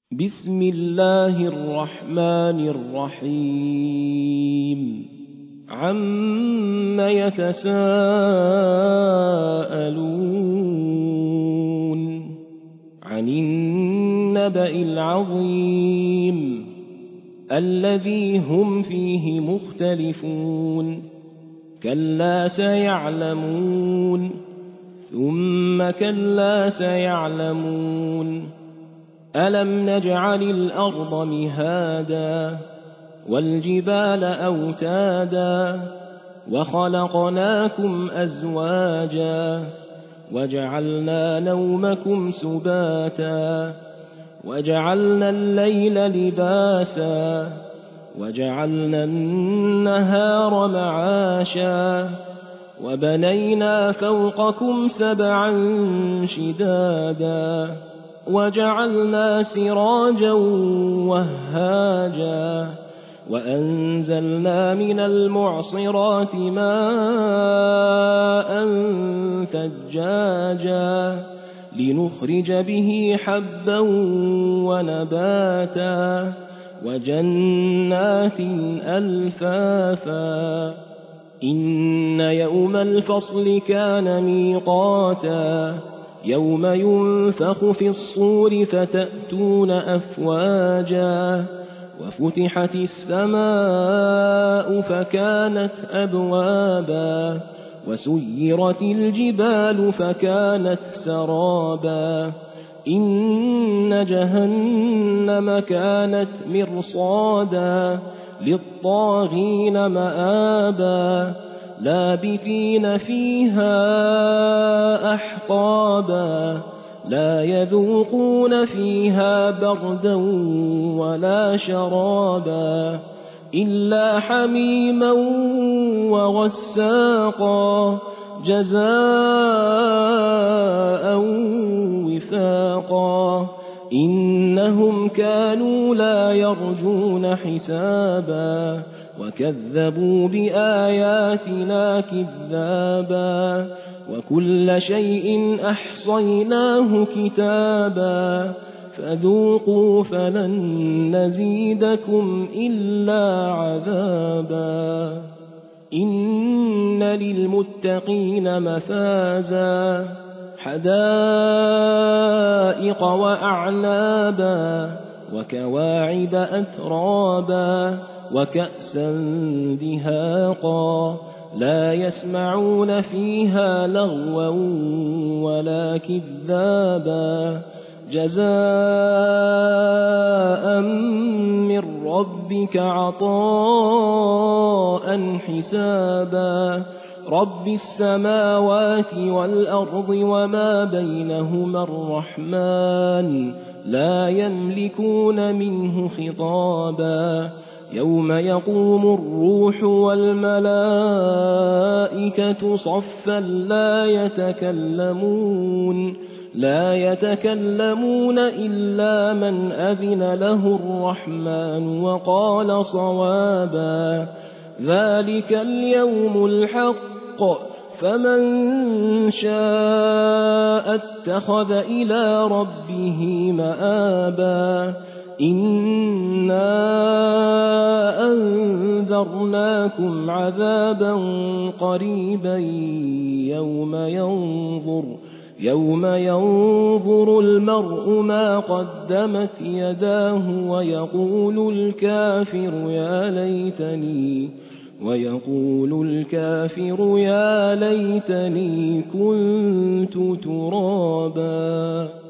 بسم الله الرحمن الرحيم عم يتساءلون عن النبأ العظيم الذي هم فيه مختلفون كلا سيعلمون ثم كلا سيعلمون ألم نجعل الأرض مهادا والجبال أوتادا وخلقناكم أزواجا وجعلنا نومكم سباتا وجعلنا الليل لباسا وجعلنا النهار معاشا وبنينا فوقكم سبعا شدادا وجعلنا سراجا وهاجا وأنزلنا من المعصرات ماء ثجاجا لنخرج به حبا ونباتا وجنات ألفافا إن يوم الفصل كان ميقاتا يوم ينفخ في الصور فتأتون أفواجا وفتحت السماء فكانت أبوابا وسيرت الجبال فكانت سرابا إن جهنم كانت مرصادا للطاغين مآبا لابثين فيها أحقابا لا يذوقون فيها بردا ولا شرابا إلا حميما وغساقا جزاء وفاقا إنهم كانوا لا يرجون حسابا وكذبوا بآياتنا كذابا وكل شيء أحصيناه كتابا فذوقوا فلن نزيدكم إلا عذابا إن للمتقين مفازا حدائق وأعنابا وكواعب أترابا وكأسا دهاقا لا يسمعون فيها لغوا ولا كذابا جزاء من ربك عطاء حسابا رب السماوات والأرض وما بينهما الرحمن لا يملكون منه خطابا يوم يقوم الروح والملائكة صفا لا يتكلمون إلا من أذن له الرحمن وقال صوابا ذلك اليوم الحق فمن شاء اتخذ إلى ربه مآبا إنا أنذرناكم عذابا قريبا يوم ينظر المرء ما قدمت يداه ويقول الكافر يا ليتني كنت ترابا